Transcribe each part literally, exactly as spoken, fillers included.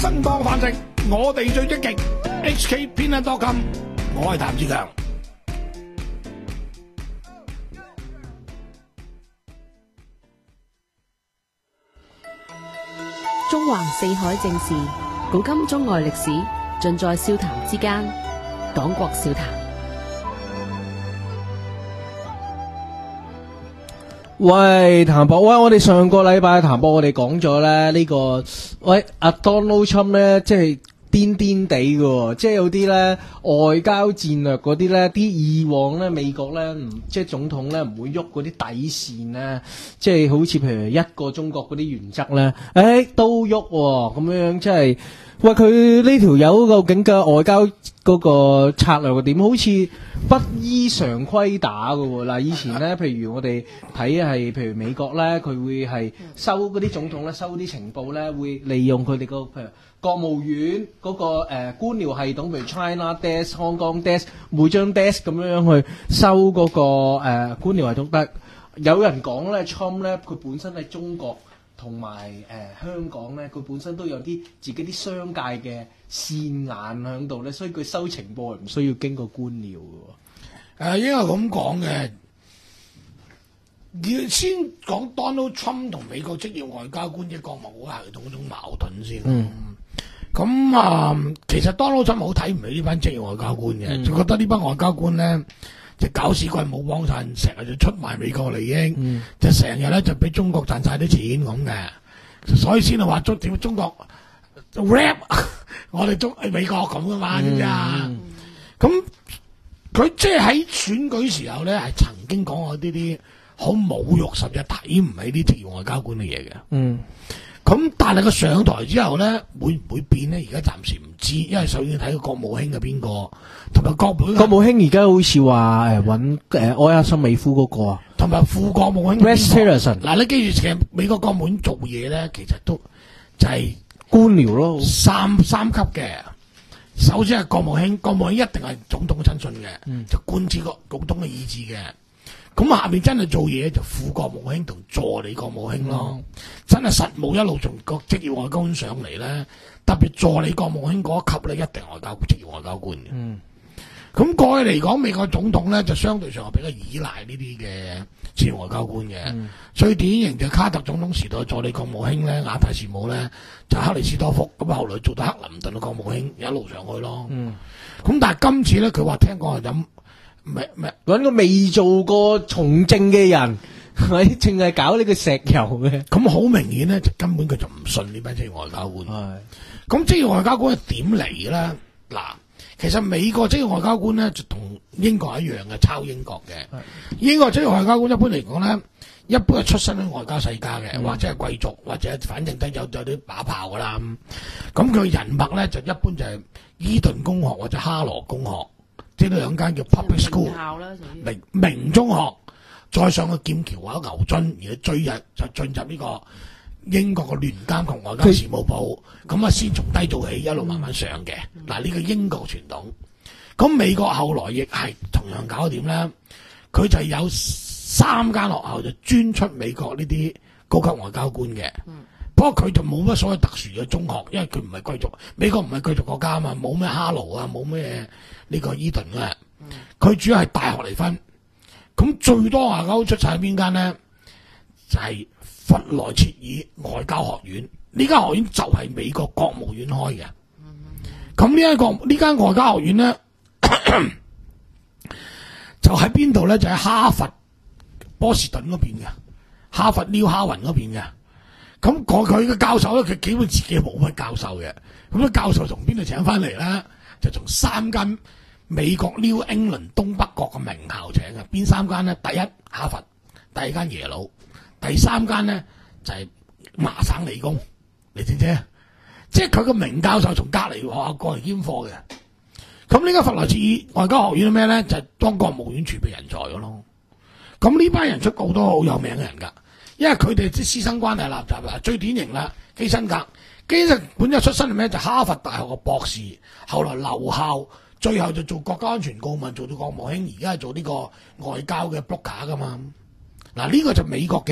生當飯食，我哋最積極。H K 偏袒多金，我係譚志強。 中環四海正事，古今中外歷史，盡在笑談之間。講國笑談。 喂，譚博，喂，我哋上個禮拜譚博，我哋講咗咧呢個，喂，阿 Donald Trump 咧，即係癲癲地嘅，即係有啲咧外交戰略嗰啲咧，啲以往咧美國咧唔即係總統咧唔會喐嗰啲底線咧，即係好似譬如一個中國嗰啲原則咧，誒都喐喎，咁樣即係。喂，佢呢條友究竟嘅外交嗰個策略點？好似不依常規打㗎喎。嗱，以前咧，譬如我哋睇係，譬如美國咧，佢會係收嗰啲總統咧，收啲情報咧，會利用佢哋個譬如國務院嗰、嗰個、呃、官僚系統，譬如 China Desk、Hong Kong Desk，每張 desk 咁樣去收嗰、嗰個、呃、官僚系統。但係有人講咧，Trump 咧，佢本身喺中國。同埋誒香港咧，佢本身都有啲自己啲商界嘅線眼喺度咧，所以佢收情報係唔需要經過官僚嘅喎。 誒應該咁講嘅，要先講 Donald Trump 同美國職業外交官嘅國務系統嗰種矛盾先。嗯。咁啊、呃，其實 Donald Trump 好睇唔起呢班職業外交官嘅，就、嗯、覺得呢班外交官咧。就搞屎棍冇幫襯，成日就出賣美國利益，嗯、就成日咧就俾中國賺晒啲錢咁嘅，所以先係話中點中國 rap 我哋中美國咁噶嘛，知唔知啊？咁佢即係喺選舉時候咧，係曾經講過呢啲好侮辱，甚至睇唔起啲職業外交官嘅嘢嘅。嗯。咁但係佢上台之後咧，會唔會變咧？而家暫時唔知，因為首先睇個國務卿係邊個，同埋國務國務卿而家好似話誒揾誒埃克森美夫嗰個啊， 同埋副國務卿 Rex Tillerson。嗱， 你記住，其實美國國務院做嘢咧，其實都就係官僚咯， 三三級嘅。首先係國務卿，國務卿一定係總統親信嘅，嗯、就貫徹個總統嘅意志嘅。咁下面真係做嘢就副國務卿同助理國務卿咯，嗯、真係實務一路從個職業外交官上嚟咧，特別助理國務卿嗰一級咧，一定外交職業外交官嘅。嗯，咁過去嚟講，美國總統咧就相對上係比較依賴呢啲嘅職業外交官嘅。嗯、最典型就卡特總統時代助理國務卿咧，亞太事務咧就克里斯多福，咁後來做到克林頓嘅國務卿，一路上去咯。嗯，咁但係今次咧，佢話聽講係飲。唔係唔係， 搵個未做過從政嘅人，係淨係搞呢個石油嘅， 咁好明顯咧，就根本佢就唔信呢班職業外交官。係，咁職業外交官係點嚟嘅咧？嗱，其實美國職業外交官咧就同英國一樣嘅，抄英國嘅。英國職業外交官一般嚟講咧，一般係出身喺外交世家嘅，嗯、或者係貴族，或者反正都有有啲把炮噶啦。咁佢人脈咧就一般就係伊頓公學或者哈羅公學。即係兩間叫 public school 明明中學，再上去劍橋或者牛津，而追入就進入呢個英國嘅聯監同外交事務部，咁啊先從低做起，一路慢慢上嘅。嗱呢、嗯、個英國傳統，咁美國後來亦係同樣搞點咧，佢就有三間學校就專出美國呢啲高級外交官嘅。嗯、不過佢就冇乜所謂特殊嘅中學，因為佢唔係貴族，美國唔係貴族國家啊嘛，冇咩哈羅啊，冇咩。呢個伊頓嘅，佢主要係大學嚟分，咁最多外交出晒喺邊間咧？就係、是、弗萊切爾外交學院，呢間學院就係美國國務院開嘅。咁呢一個呢間外交學院咧，就喺邊度咧？就喺哈佛波士頓嗰邊嘅，哈佛 New Haven 嗰邊嘅。咁佢佢嘅教授咧，佢基本自己冇乜教授嘅。咁啲教授從邊度請翻嚟咧？就從三間美國 New England 東北角嘅名校請嘅，邊三間咧？第一哈佛，第二間耶魯，第三間咧就係、是、麻省理工，你知唔知？即係佢個名教授從隔離學校過嚟兼課嘅。咁呢個弗萊切爾外交學院係咩咧？就係、是、當國務院儲備人才嘅咯。咁呢班人出好多好有名嘅人㗎，因為佢哋啲師生關係立雜啦。最典型啦，基辛格，基辛格本身出身係咩？就是、哈佛大學嘅博士，後來留校。最後就做國家安全顧問，做到國務卿，而家係做呢個外交嘅 broker 噶嘛。嗱，呢個就美國嘅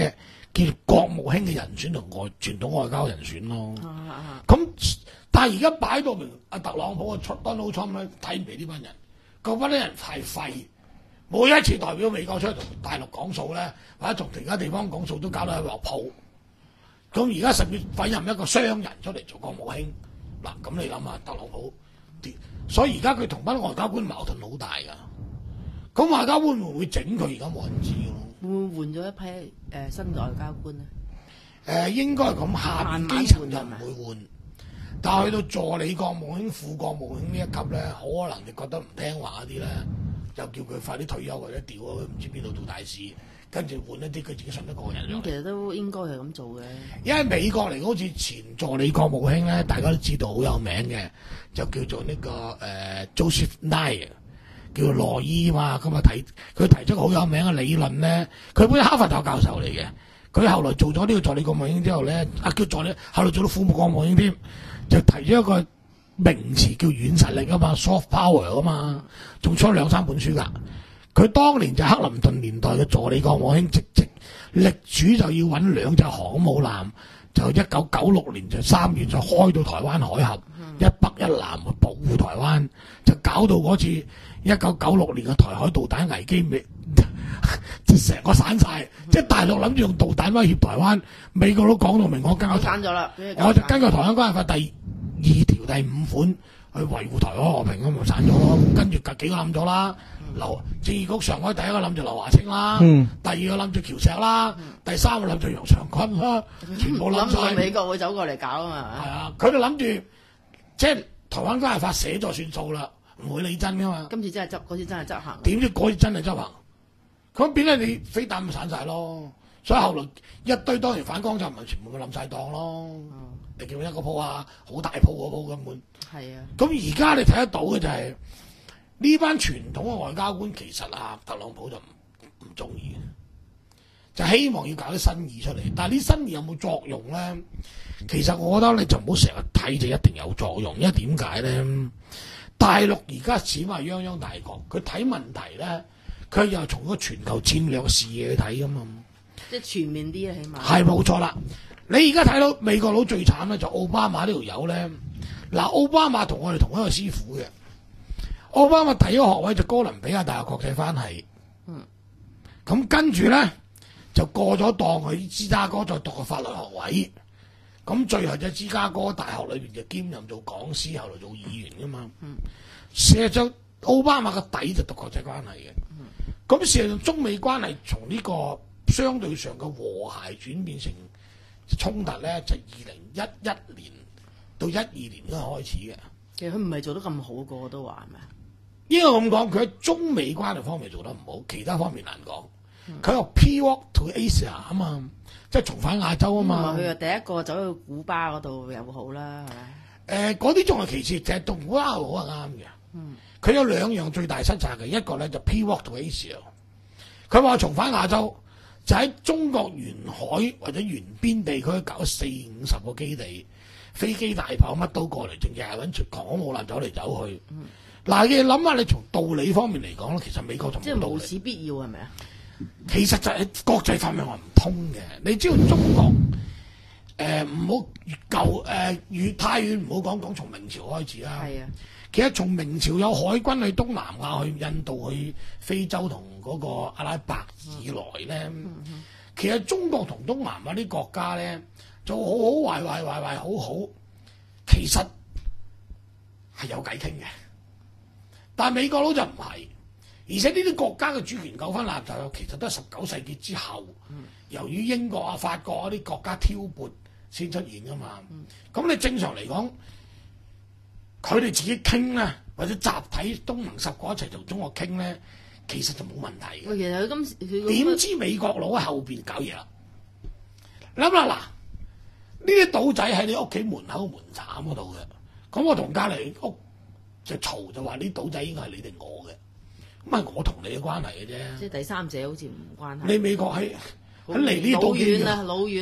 叫國務卿嘅人選同外傳統外交人選咯。咁、 啊啊、 但係而家擺到明，阿特朗普嘅 Donald Trump 咧睇唔起呢班人，嗰班啲人太廢，每一次代表美國出去同大陸講數咧，或者同其他地方講數都搞到一鑊泡。咁而家甚至委任一個商人出嚟做國務卿，嗱咁你諗下特朗普，所以而家佢同班外交官矛盾好大㗎。咁外交官會唔會整佢？而家冇人知咯。 會唔會換咗一批誒、呃、新嘅外交官咧？ 誒、呃、應該係咁，下邊基層就唔會換，但係去到助理國務卿、副國務卿呢一級咧，好可能你覺得唔聽話嗰啲咧，就叫佢快啲退休或者調咗去唔知邊度做大使，跟住換一啲佢自己信得過嘅人。 咁其實都應該係咁做嘅。因為美國嚟講，好似前助理國務卿咧，大家都知道好有名嘅，就叫做呢、這個誒、呃、Joseph Nye。叫羅伊嘛，咁啊提佢提出個好有名嘅理論咧，佢本身哈佛大學教授嚟嘅，佢後來做咗呢個助理國務卿之後咧，啊叫助理，後來做到副國務卿添，就提出一個名詞叫軟實力啊嘛 ，soft power 啊嘛，仲出咗兩三本書㗎。佢當年就克林頓年代嘅助理國務卿，直直力主就要揾兩隻航母艦，就一九九六年就三月就開到台灣海峽，嗯、一北一南去保護台灣，就搞到嗰次。一九九六年嘅台海導彈危機，未就成個散晒，嗯、即係大陸諗住用導彈威脅台灣，美國都講到明，我根據散咗啦， 我就根據《台灣關係法》第二條第五款去維護台海和平，咁咪散咗咯。跟住幾個冧咗啦，劉政治局常委第一個冧住劉華清啦，嗯、第二個冧住喬石啦，嗯、第三個冧住楊長坤啦，全部冧晒。 美國會走過嚟搞啊嘛， 係啊，佢就諗住即係《台灣關係法》寫咗算數啦。唔會理真噶嘛？ 今次真係執，嗰次真係執行。 點知嗰次真係執行？咁變咗你飛彈咪散晒咯。所以後來一堆當然反光就唔係全部冧晒檔咯。嗯、你見到一個鋪啊，好大鋪嗰鋪根本。係啊。咁而家你睇得到嘅就係、是、呢班傳統嘅外交官，其實啊特朗普就唔唔中意嘅，就希望要搞啲新意出嚟。但係啲新意有冇作用咧？其實我覺得你就唔好成日睇就一定有作用，因為點解咧？大陸而家始終係泱泱大國，佢睇問題咧，佢又從個全球戰略視野去睇噶嘛， 即係全面啲啊，起碼係冇錯啦。你而家睇到美國佬最慘咧，就奧巴馬呢條友咧。嗱，奧巴馬同我哋同一個師傅嘅，奧巴馬第一個學位就哥倫比亞大學國際關係，嗯，咁跟住咧就過咗檔去芝加哥再讀個法律學位。咁最後就芝加哥大學裏邊就兼任做講師，後來做議員噶嘛。嗯、事實上，奧巴馬個底就讀國際關係嘅。咁、嗯、事實上，中美關係從呢個相對上嘅和諧轉變成衝突咧，就二零一一年到一二年嗰陣開始嘅。 其實佢唔係做得咁好，個個都話係咪？ 應該咁講，佢喺中美關係方面做得唔好，其他方面難講。佢話 Pivot to Asia 啊嘛。即係重返亞洲啊嘛！ 佢又第一個走去古巴嗰度又好啦，係咪？誒，嗰啲仲係其次，就係同古巴好係啱嘅。嗯，佢有兩樣最大失策嘅，一個咧就 Pivot to Asia。佢話重返亞洲，就喺中國沿海或者沿邊地區搞四五十個基地，飛機大炮乜都過嚟，淨係揾住航空母艦走嚟走去。嗱、嗯，你諗下，你從道理方面嚟講咧，其實美國同即係無此必要係咪啊？ 其實就係國際法係唔通嘅，你知道中國誒唔好越舊誒越太遠，唔好講講從明朝開始啦。係啊，其實從明朝有海軍去東南亞、去印度、去非洲同嗰個阿拉伯以來咧，嗯嗯、其實中國同東南亞啲國家咧就好好壞壞壞壞好好，其實係有偈傾嘅，但係美國佬就唔係。而且呢啲國家嘅主權糾紛立就其實都係十九世紀之後，嗯、由於英國啊、法國嗰啲國家挑撥先出現噶嘛。咁、嗯、你正常嚟講，佢哋自己傾咧，或者集體東盟十國一齊同中國傾咧，其實就冇問題嘅。 其實佢今時點知美國佬喺後邊搞嘢啦？諗下嗱，呢啲島仔喺你屋企門口門檻嗰度嘅，咁我同隔離屋就嘈就話呢島仔應該係你定我嘅。咁係我同你嘅關係嘅啫， 即係第三者好似唔關係。 你美國喺喺離呢度老遠啊，老遠啊，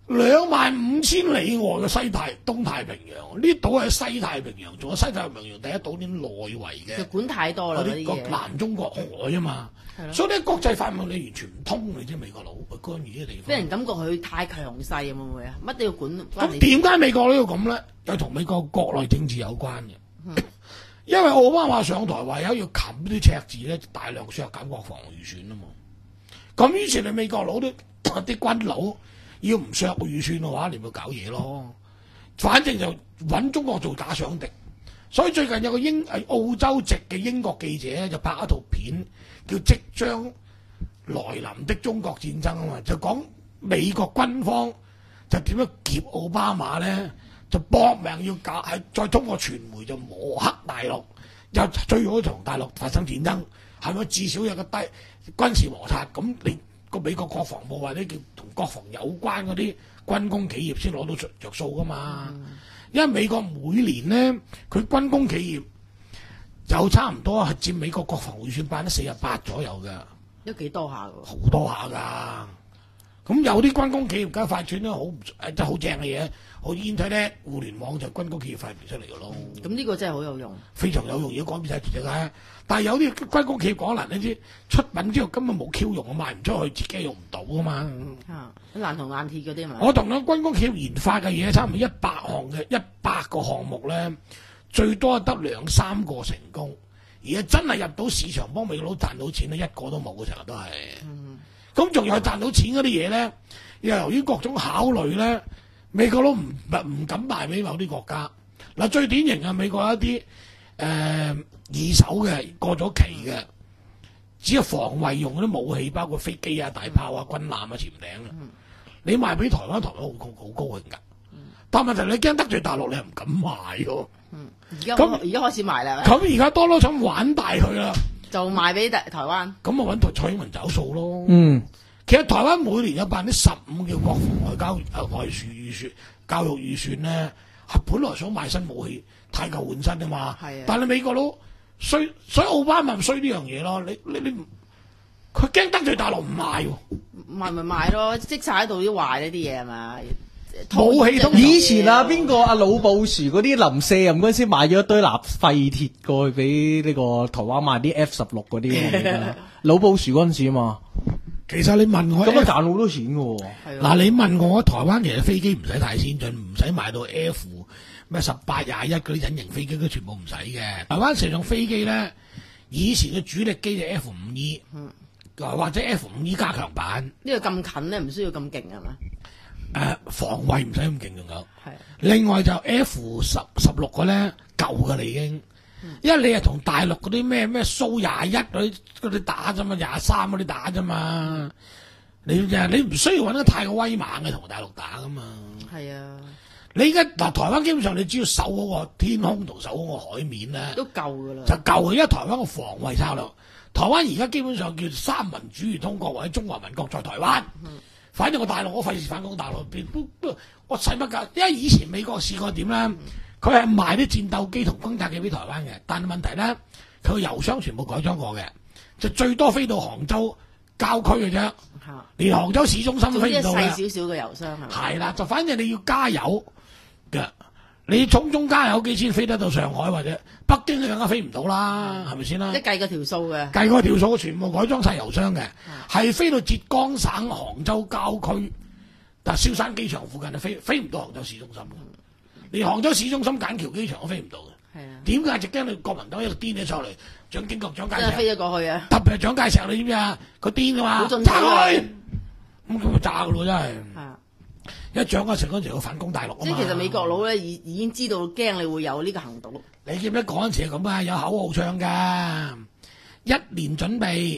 兩萬五千里外嘅西太東太平洋，呢島係西太平洋，仲有西太平洋第一島啲內圍嘅， 就管太多啦嗰啲嘢。 南中國海啊嘛，所以呢國際法你完全唔通，你知美國佬去干預呢啲地方， 俾人感覺佢太強勢會唔會啊？乜都要管。 咁點解美國佬要咁咧？又同美國國內政治有關嘅，嗯、因為奧巴馬上台話有要冚啲赤字咧，大量削減國防預算啊嘛。咁於是你美國佬都啲軍佬。要唔削預算嘅話，你咪搞嘢咯。反正就揾中國做假想敵，所以最近有個英係澳洲籍嘅英國記者就拍一套片，叫《即將來臨的中國戰爭》啊嘛，就講美國軍方就點樣劫奧巴馬咧，就搏命要搞，係再通過傳媒就抹黑大陸，又最好同大陸發生戰爭，係咪至少有個低軍事摩擦咁你？個美國國防部或者叫同國防有關嗰啲軍工企業先攞到着着數噶嘛，嗯、因為美國每年咧佢軍工企業有差唔多係佔美國國防預算百分之四十八左右嘅， 都幾多下㗎， 好多下㗎。咁有啲軍工企業梗係發展得好誒，真係好正嘅嘢，好 Internet 互聯網就軍工企業發明出嚟嘅咯。 咁呢、嗯、個真係好有用，非常有用，而家改變晒全世界。但係有啲軍工企業講難，你知出品之後根本冇 Q 用，我賣唔出去，自己用唔到啊嘛。 啊，硬銅硬鐵嗰啲嘛。 我同咗軍工企業研發嘅嘢，差唔多一百項嘅一百個項目咧，最多得兩三個成功，而家真係入到市場幫美國佬賺到錢咧，一個都冇嘅，成日都係。嗯咁仲有賺到錢嗰啲嘢咧，又由於各種考慮咧，美國都唔唔敢賣俾某啲國家。嗱，最典型嘅美國有一啲誒、呃、二手嘅過咗期嘅，只有防衛用嗰啲武器，包括飛機啊、大炮啊、軍艦啊、潛艇啊，嗯、你賣俾台灣，台灣好高好高興㗎。嗯、但問題你驚得罪大陸，你又唔敢賣喎。 嗯，而家咁而家開始賣啦。 咁而家多多想玩大佢啦。 就賣俾台台灣， 咁啊揾台蔡英文找數咯。 嗯， 其實台灣每年有百分之十五嘅國防外交誒外輸預算、教育預算咧，係本來想買新武器，太舊換新啊嘛。係啊。但係美國佬衰，所以奧巴馬衰呢樣嘢咯。你你你，佢驚得罪大陸唔賣喎。 賣咪賣咯，積晒喺度啲壞呢啲嘢係嘛？ 武器通以前啊，邊個阿老布殊嗰啲臨卸任嗰陣時買咗一堆納廢鐵過去俾呢個台灣賣啲 F 十六嗰啲，老布殊嗰陣時啊嘛。 其實你問我咁啊賺好多錢嘅喎。 嗱，你問我台灣其實飛機唔使太先進，唔使買到 F 咩十八廿一嗰啲隱形飛機，都全部唔使嘅。台灣成種飛機咧，以前嘅主力機就 F 五 E，嗯，或者 F 五 E 加強版。 呢個咁近咧，唔需要咁勁係嘛？ 誒、呃、防衛唔使咁勁仲有，係另外就 F 十十六個咧舊嘅啦已經，嗯、因為你係同大陸嗰啲咩咩蘇廿一嗰啲嗰啲打啫嘛，廿三嗰啲打啫嘛，你你唔需要揾得太過威猛嘅同大陸打噶嘛。係啊，你而家嗱台灣基本上你只要守嗰個天空同守嗰個海面咧，都夠噶啦，就夠。因為台灣個防衛策略，台灣而家基本上叫三民主義通國或者中華民國在台灣。嗯反正我大陸我費事反攻大陸邊，我使乜㗎？因為以前美國試過點咧，佢係賣啲戰鬥機同轟炸機俾台灣嘅，但係問題咧，佢個油箱全部改裝過嘅，就最多飛到杭州郊區嘅啫，連杭州市中心都飛唔到嘅。細少少嘅油箱係咪？係啦，就反正你要加油嘅，你重中加油機先飛得到上海或者北京，你更加飛唔到啦，係咪先啦？即係計個條數嘅，計個條數全部改裝晒油箱嘅，係、嗯、飛到浙江省杭州郊區，但係蕭山機場附近就飛飛唔到杭州市中心嘅，嗯、連杭州市中心筍橋機場都飛唔到嘅。係啊，點解就驚你國民黨一個癲咗出嚟，蔣經國蔣介石飛咗過去啊！特別係蔣介石，你知唔知啊？佢癲㗎嘛，炸佢，咁佢咪炸㗎咯，真係。一蔣介石嗰陣時要反攻大陸啊嘛，即係其實美國佬咧已已經知道驚你會有呢個行動。你記唔記得嗰陣時係咁啊？有口號唱㗎，一年準備，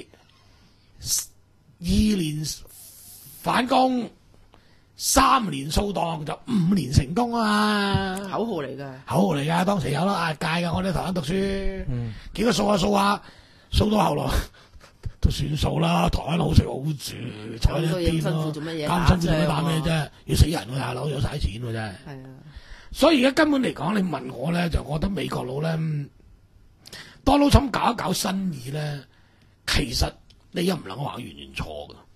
二年反攻，三年掃蕩，就五年成功啊嘛！口號嚟㗎，口號嚟㗎，當時有啦，壓界㗎，我哋喺台灣讀書，嗯，幾個數下數下，數到後來。都算數啦，台灣好食好住，坐喺一邊咯，咁辛苦做咩打咩啫？要死人喎，大佬有晒錢喎真係。係啊，所以而家根本嚟講，你問我咧，就覺得美國佬咧，Donald Trump搞一搞新意咧，其實你又唔能夠話完全錯㗎，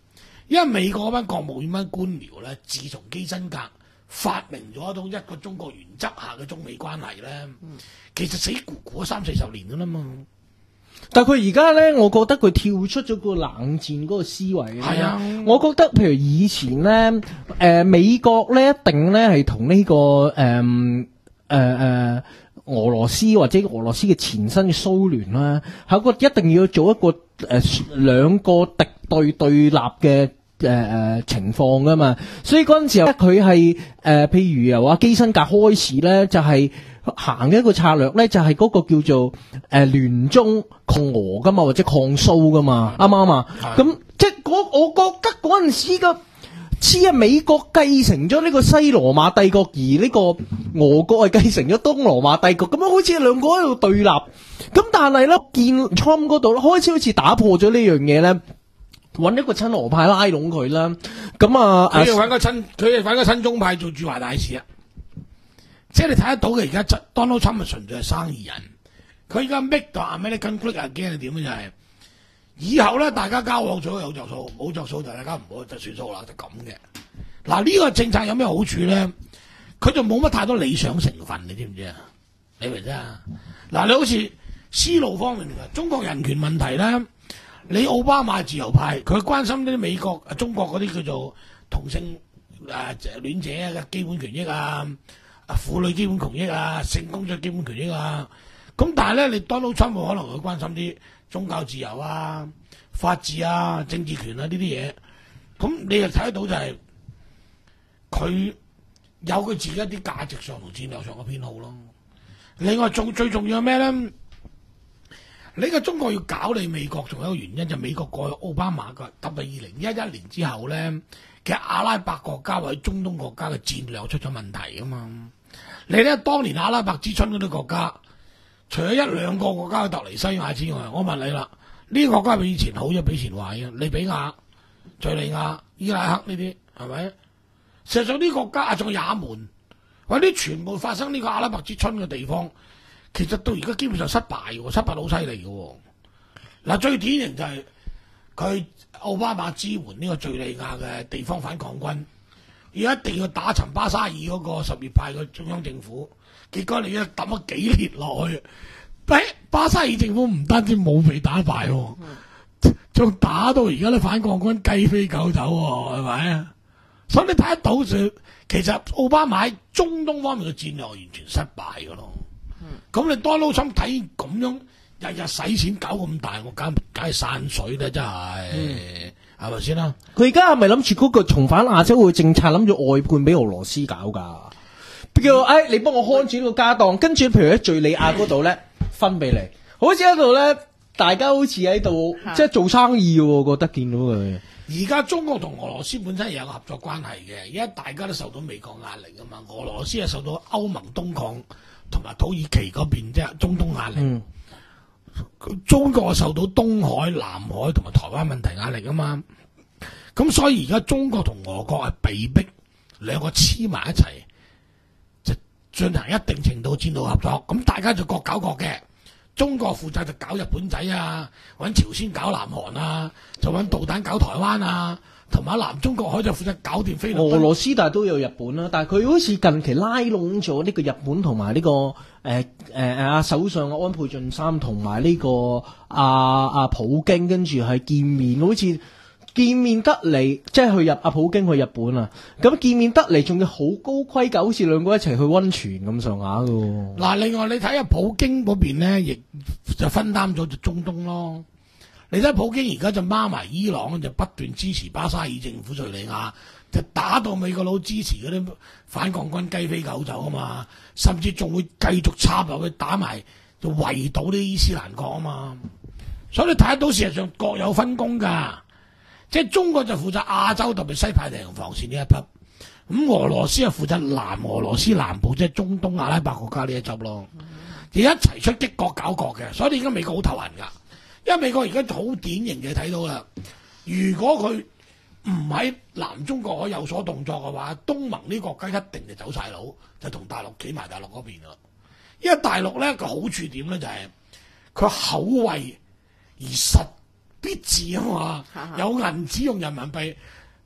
因為美國嗰班國務院班官僚咧，自從基辛格發明咗一種一個中國原則下嘅中美關係咧，嗯、其實死咕咕咗三四十年噶啦嘛。 但係佢而家咧，我覺得佢跳出咗個冷戰嗰個思維。 係啊， 我覺得譬如以前咧，誒、呃、美國咧一定咧係同呢個誒誒誒俄羅斯或者俄羅斯嘅前身嘅蘇聯啦，係一個一定要做一個誒兩、呃、個敵對對立嘅。誒誒、呃、情況噶嘛，所以嗰陣時候咧，佢係誒譬如由阿基辛格開始咧，就係、是、行嘅一個策略咧，就係、是、嗰個叫做誒聯、呃、中抗俄噶嘛，或者抗蘇噶嘛，啱唔啱啊？咁即係我我覺得嗰陣時嘅似係美國繼承咗呢個西羅馬帝國，而呢個俄國係繼承咗東羅馬帝國，咁樣好似兩個喺度對立。咁但係咧，見 Trump 嗰度開始好似打破咗呢樣嘢咧。揾一個親俄派拉攏佢啦，咁啊， 佢要揾個親，佢要揾個親中派做駐華大使啊！即係你睇得到嘅，而家 Donald Trump 係純粹係生意人，佢而家 make 到 American great again 係點咧？就係、是、以後咧，大家交往咗有着數，冇着數就大家唔好就算數啦，就咁嘅。嗱，呢個政策有咩好處咧？佢就冇乜太多理想成分，你知唔知啊？你明唔明啊？嗱，你好似絲路方面嘅中國人權問題咧。你奧巴馬自由派，佢關心啲美國、中國嗰啲叫做同性誒戀者嘅基本權益啊、婦女基本權益啊、性工作基本權益啊。咁但係咧，你 Donald Trump 可能會關心啲宗教自由啊、法治啊、政治權啊呢啲嘢。咁你就睇得到就係、是、佢有佢自己一啲價值上同戰略上嘅偏好咯。另外仲最重要係咩咧？你個中國要搞你美國，仲有一個原因就係、美國過去奧巴馬嘅特別二零一一年之後咧，其實阿拉伯國家或者中東國家嘅戰略出咗問題噶嘛。你咧當年阿拉伯之春嗰啲國家，除咗一兩個國家嘅突尼西亞之外，我問你啦，呢啲國家比以前好咗，比以前壞啊？利比亞、敘利亞、伊拉克呢啲係咪？實際上呢啲國家啊，仲有也門，或者全部發生呢個阿拉伯之春嘅地方。其實到而家基本上失敗嘅，失敗好犀利嘅。嗱，最典型就係佢奧巴馬支援呢個敘利亞嘅地方反抗軍，要一定要打沉巴沙爾嗰個什葉派嘅中央政府。結果你一抌咗幾年落去，誒，巴沙爾政府唔單止冇被打敗，仲打到而家啲反抗軍雞飛狗走，係咪啊？所以你睇得到，其實奧巴馬喺中東方面嘅戰略完全失敗嘅咯。咁你 Donald Trump 睇咁樣日日使錢搞咁大，我梗梗係散水啦，真係係咪先啦？ 佢而家係咪諗住嗰個重返亞洲嘅政策，諗住外判俾俄羅斯搞㗎？叫誒、哎，你幫我看住呢個家當，跟住譬如喺敍利亞嗰度咧分俾你，好似喺度咧，大家好似喺度即係做生意嘅，我覺得見到佢。 而家中國同俄羅斯本身有個合作關係嘅，而家大家都受到美國壓力啊嘛，俄羅斯係受到歐盟東擴。同埋土耳其嗰邊即係中東壓力，嗯、中國受到東海、南海同埋台灣問題壓力啊嘛，咁所以而家中國同俄國係被逼兩個黐埋一齊，就進行一定程度戰略合作，咁大家就各搞各嘅。中國負責就搞日本仔啊，揾朝鮮搞南韓啊，就揾導彈搞台灣啊。同埋南中國海就負責搞掂菲律賓。 俄羅斯但係都有日本啦，但係佢好似近期拉攏咗呢個日本同埋呢個誒誒誒阿首相安倍晉三同埋呢個阿阿、啊、普京，跟住係見面，好似見面得嚟，即係去日阿普京去日本啊，咁見面得嚟仲要好高規格，好似兩個一齊去溫泉咁上下㗎。 嗱，另外你睇下普京嗰邊咧，亦就分擔咗就中東咯。你睇普京而家就孖埋伊朗，就不斷支持巴沙爾政府敘利亞，就打到美國佬支持嗰啲反抗軍雞飛狗走啊嘛，甚至仲會繼續插落去打埋，就圍堵啲伊斯蘭國啊嘛。所以你睇得到事實上各有分工㗎，即係中國就負責亞洲特別西太平洋防線呢一匹，咁俄羅斯係負責南俄羅斯南部即係中東阿拉伯國家呢一執咯，而一齊出擊各搞各嘅，所以你而家美國好頭痕㗎。因為美國而家好典型嘅睇到啦，如果佢唔喺南中國海有所動作嘅話，東盟呢國家一定就走晒佬，就同大陸企埋大陸嗰邊啦。因為大陸咧個好處點咧就係、是、佢口惠而實必至啊嘛，有銀紙用人民幣，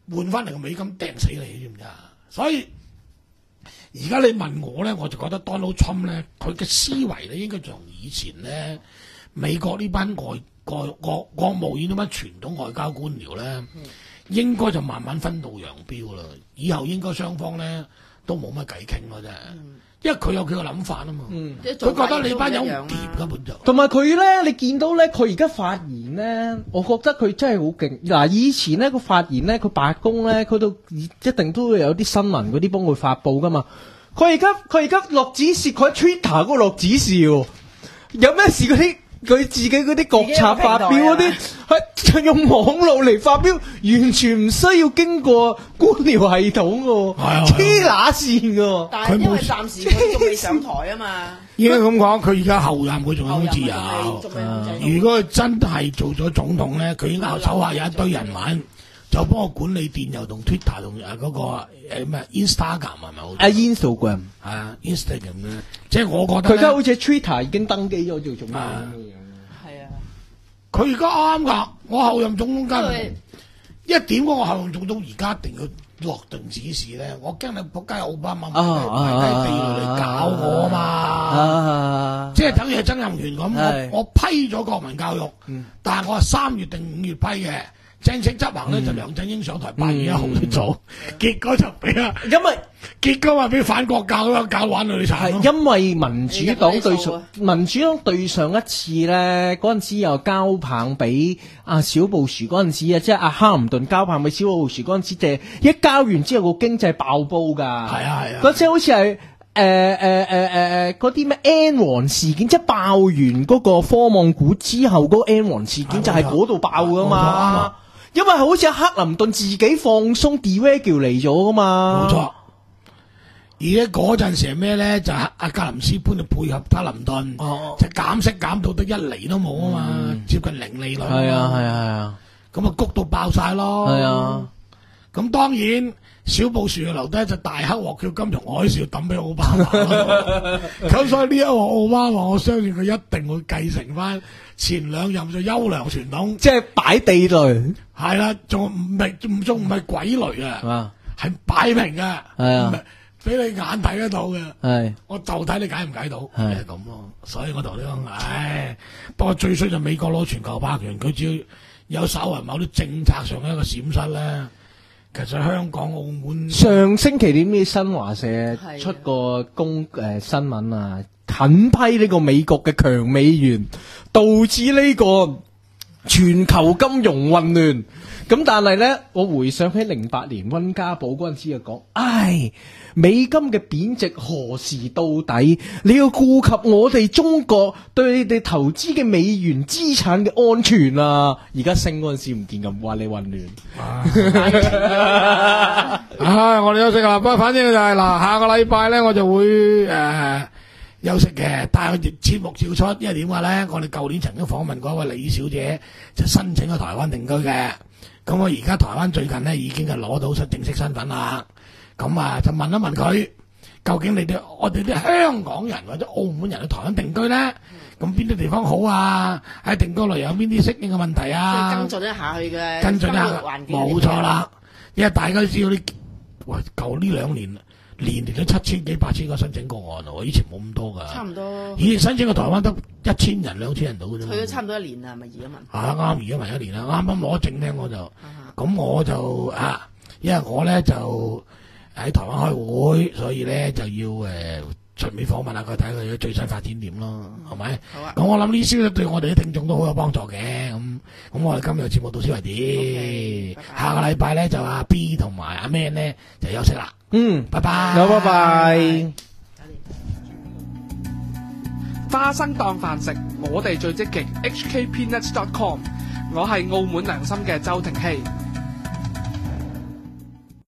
換翻嚟個美金掟死你，知唔知啊？所以而家你問我咧，我就覺得 Donald Trump 咧，佢嘅思維咧應該從以前咧美國呢班外國國國務院呢班傳統外交官僚咧，嗯、應該就慢慢分道揚鑣啦。以後應該雙方咧都冇乜偈傾咯，真係。嗯因為佢有佢個諗法啊嘛，佢、嗯、覺得你班友唔掂根本就， 同埋佢咧，你見到咧，佢而家發言咧，我覺得佢真係好勁。嗱，以前咧個發言咧，佢白宮咧，佢都一定都會有啲新聞嗰啲幫佢發佈噶嘛。佢而家佢而家落指示，佢喺 Twitter 嗰度落指示喎，有咩事嗰啲佢自己嗰啲國策發表嗰啲，係用網絡嚟發表，完全唔需要經過官僚系統嘅，黐乸線嘅。 但係因為暫時佢仲未上台啊嘛。 應該咁講，佢而家後任佢仲有自由。如果佢真係做咗總統咧，佢應該手下有一堆人揾，就幫我管理電郵同 Twitter 同誒嗰個誒咩 Instagram 係咪好？啊 Instagram 係啊 Instagram 咧，即係我覺得佢而家好似 Twitter 已經登記咗做總統。 佢而家啱㗎，我後任總統間一點嗰個後任總統而家一定要落定指示咧，我驚你仆街奧巴馬埋低地嚟搞我嘛，啊、即係等於係曾蔭權咁，我我批咗國民教育，嗯、但係我係三月定五月批嘅。正式執行咧就梁振英上台八月一號去做，結果就俾啊，因為結果話俾反國教咁搞玩到你慘。 係因為民主黨對上民主黨對上一次咧，嗰陣時又交棒俾阿小布殊嗰陣時啊，即係阿哈林頓交棒俾小布殊嗰陣時，就係一交完之後個經濟爆煲㗎。係啊係啊， 嗰次好似係。誒誒誒誒誒嗰啲咩 N 王事件，即係爆完嗰個科網股之後，嗰、嗰個 N 王事件就係嗰度爆噶嘛。因為好似克林頓自己放鬆 deregulate 嚟咗噶嘛。冇錯。 而家嗰陣時係咩咧？就係阿格林斯潘就配合克林頓，哦、就減息減到得一厘都冇啊嘛，嗯、接近零利率。係啊係啊係啊。 咁啊谷到爆晒咯。係啊。咁當然。小布殊留低一隻大黑鑊叫金融海嘯抌俾奧巴馬，咁所以呢一鑊奧巴馬，我相信佢一定會繼承翻前兩任嘅優良傳統， 即係擺地雷， 係啦，仲唔係仲仲唔係鬼雷啊，係擺明嘅，係啊，俾你眼睇得到嘅，係，我就睇你解唔解到，係咁咯。所以我同你講，唉，不過最衰就美國攞全球霸權，佢只要有稍為某啲政策上嘅一個閃失咧。其實香港、澳門上星期點咩新華社出個公誒、呃、新聞啊，狠批呢個美國嘅強美元，導致呢個全球金融混亂。咁但係咧，我回想起零八年溫家寶嗰陣時就講，唉，美金嘅貶值何時到底？你要顧及我哋中國對你哋投資嘅美元資產嘅安全啊！而家升嗰陣時唔見咁話你混亂。 唉，我哋休息啦。不過反正就係、是、嗱，下個禮拜咧我就會誒、呃、休息嘅，但係節目照出，因為點話咧？我哋舊年曾經訪問過一位李小姐，就申請咗台灣定居嘅。咁我而家台灣最近咧已經係攞到出正式身份啦，咁啊就問一問佢，究竟你哋我哋啲香港人或者澳門人去台灣定居咧，咁邊啲地方好啊？喺定居內有邊啲適應嘅問題啊？ 跟進一下去嘅跟進一下，冇錯啦。因為大家都知道啲，喂，舊呢兩年年年都七千幾、八千個申請個案喎，以前冇咁多噶。 差唔多。 以前申請個台灣得一千人、兩千人到嘅啫。 去咗差唔多一年啦，係咪移咗民？ 啊，啱移咗民一年啦，啱啱攞證咧，我就，咁、啊、我就啊，因為我咧就喺台灣開會，所以咧就要誒順便訪問下佢，睇佢最新發展點咯，係咪、嗯？好啊。咁我諗呢啲消息對我哋啲聽眾都好有幫助嘅，咁咁我哋今日節目到此為止。Okay, 下個禮拜咧就阿 B 同埋阿 Man 咧就休息啦。嗯，拜拜。 好，拜拜。 花生當飯食，我哋最積極。H K Peanuts dot com， 我係澳門良心嘅周庭希。